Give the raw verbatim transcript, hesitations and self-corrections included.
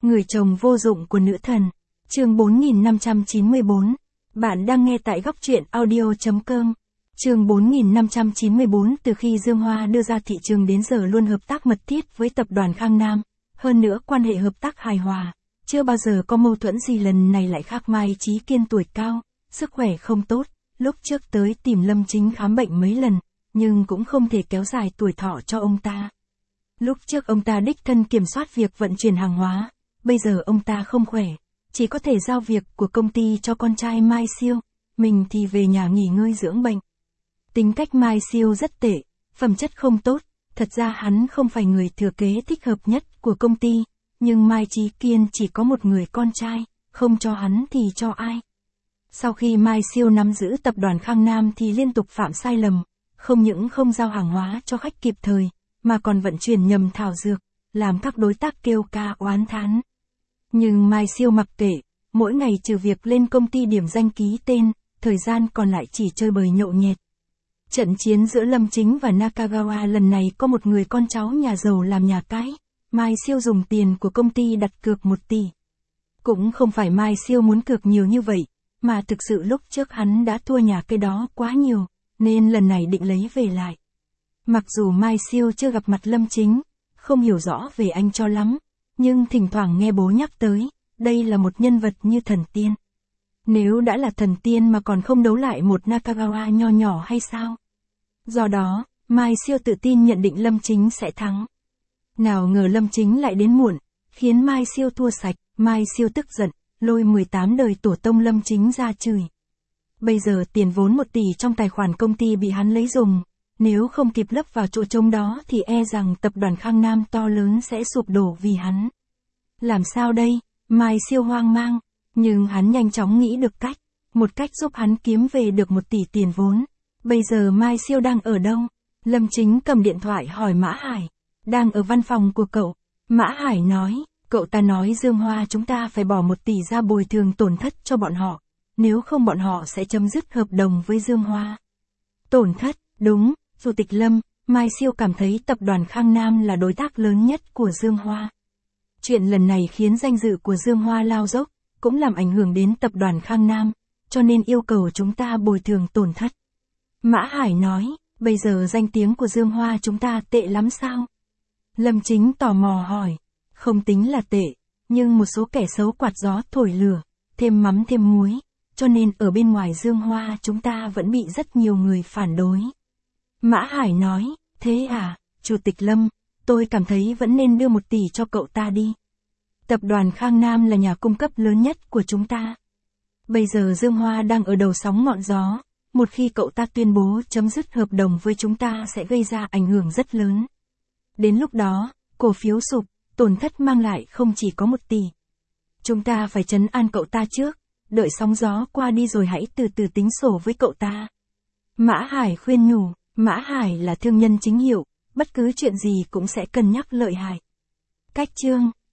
Người chồng vô dụng của nữ thần. Chương bốn nghìn năm trăm chín mươi bốn. Bạn đang nghe tại góc truyện audio chấm com. Chương bốn nghìn năm trăm chín mươi bốn. Từ khi Dương Hoa đưa ra thị trường đến giờ luôn hợp tác mật thiết với tập đoàn Khang Nam, hơn nữa quan hệ hợp tác hài hòa, chưa bao giờ có mâu thuẫn gì. Lần này lại khác. Mai Chí Kiên tuổi cao, sức khỏe không tốt, lúc trước tới tìm Lâm Chính khám bệnh mấy lần, nhưng cũng không thể kéo dài tuổi thọ cho ông ta. Lúc trước ông ta đích thân kiểm soát việc vận chuyển hàng hóa, bây giờ ông ta không khỏe, chỉ có thể giao việc của công ty cho con trai Mai Siêu, mình thì về nhà nghỉ ngơi dưỡng bệnh. Tính cách Mai Siêu rất tệ, phẩm chất không tốt, thật ra hắn không phải người thừa kế thích hợp nhất của công ty, nhưng Mai Chí Kiên chỉ có một người con trai, không cho hắn thì cho ai. Sau khi Mai Siêu nắm giữ tập đoàn Khang Nam thì liên tục phạm sai lầm, không những không giao hàng hóa cho khách kịp thời, mà còn vận chuyển nhầm thảo dược, làm các đối tác kêu ca oán thán. Nhưng Mai Siêu mặc kệ, mỗi ngày trừ việc lên công ty điểm danh ký tên, thời gian còn lại chỉ chơi bời nhậu nhẹt. Trận chiến giữa Lâm Chính và Nakagawa lần này có một người con cháu nhà giàu làm nhà cái, Mai Siêu dùng tiền của công ty đặt cược một tỷ. Cũng không phải Mai Siêu muốn cược nhiều như vậy, mà thực sự lúc trước hắn đã thua nhà cái đó quá nhiều, nên lần này định lấy về lại. Mặc dù Mai Siêu chưa gặp mặt Lâm Chính, không hiểu rõ về anh cho lắm, nhưng thỉnh thoảng nghe bố nhắc tới, đây là một nhân vật như thần tiên. Nếu đã là thần tiên mà còn không đấu lại một Nakagawa nho nhỏ hay sao? Do đó, Mai Siêu tự tin nhận định Lâm Chính sẽ thắng. Nào ngờ Lâm Chính lại đến muộn, khiến Mai Siêu thua sạch. Mai Siêu tức giận, lôi mười tám đời tổ tông Lâm Chính ra chửi. Bây giờ tiền vốn một tỷ trong tài khoản công ty bị hắn lấy dùng, nếu không kịp lấp vào chỗ trống đó thì e rằng tập đoàn Khang Nam to lớn sẽ sụp đổ vì hắn. Làm sao đây? Mai Siêu hoang mang, nhưng hắn nhanh chóng nghĩ được cách, một cách giúp hắn kiếm về được một tỷ tiền vốn. Bây giờ Mai Siêu đang ở đâu? Lâm Chính cầm điện thoại hỏi Mã Hải. Đang ở văn phòng của cậu. Mã Hải nói, cậu ta nói Dương Hoa chúng ta phải bỏ một tỷ ra bồi thường tổn thất cho bọn họ, nếu không bọn họ sẽ chấm dứt hợp đồng với Dương Hoa. Tổn thất, đúng, Chủ tịch Lâm, Mai Siêu cảm thấy tập đoàn Khang Nam là đối tác lớn nhất của Dương Hoa. Chuyện lần này khiến danh dự của Dương Hoa lao dốc, cũng làm ảnh hưởng đến tập đoàn Khang Nam, cho nên yêu cầu chúng ta bồi thường tổn thất. Mã Hải nói, bây giờ danh tiếng của Dương Hoa chúng ta tệ lắm sao? Lâm Chính tò mò hỏi, không tính là tệ, nhưng một số kẻ xấu quạt gió thổi lửa, thêm mắm thêm muối, cho nên ở bên ngoài Dương Hoa chúng ta vẫn bị rất nhiều người phản đối. Mã Hải nói, thế à, Chủ tịch Lâm, tôi cảm thấy vẫn nên đưa một tỷ cho cậu ta đi. Tập đoàn Khang Nam là nhà cung cấp lớn nhất của chúng ta. Bây giờ Dương Hoa đang ở đầu sóng ngọn gió, một khi cậu ta tuyên bố chấm dứt hợp đồng với chúng ta sẽ gây ra ảnh hưởng rất lớn. Đến lúc đó, cổ phiếu sụp, tổn thất mang lại không chỉ có một tỷ. Chúng ta phải trấn an cậu ta trước, đợi sóng gió qua đi rồi hãy từ từ tính sổ với cậu ta. Mã Hải khuyên nhủ, Mã Hải là thương nhân chính hiệu, bất cứ chuyện gì cũng sẽ cân nhắc lợi hại. Cách chương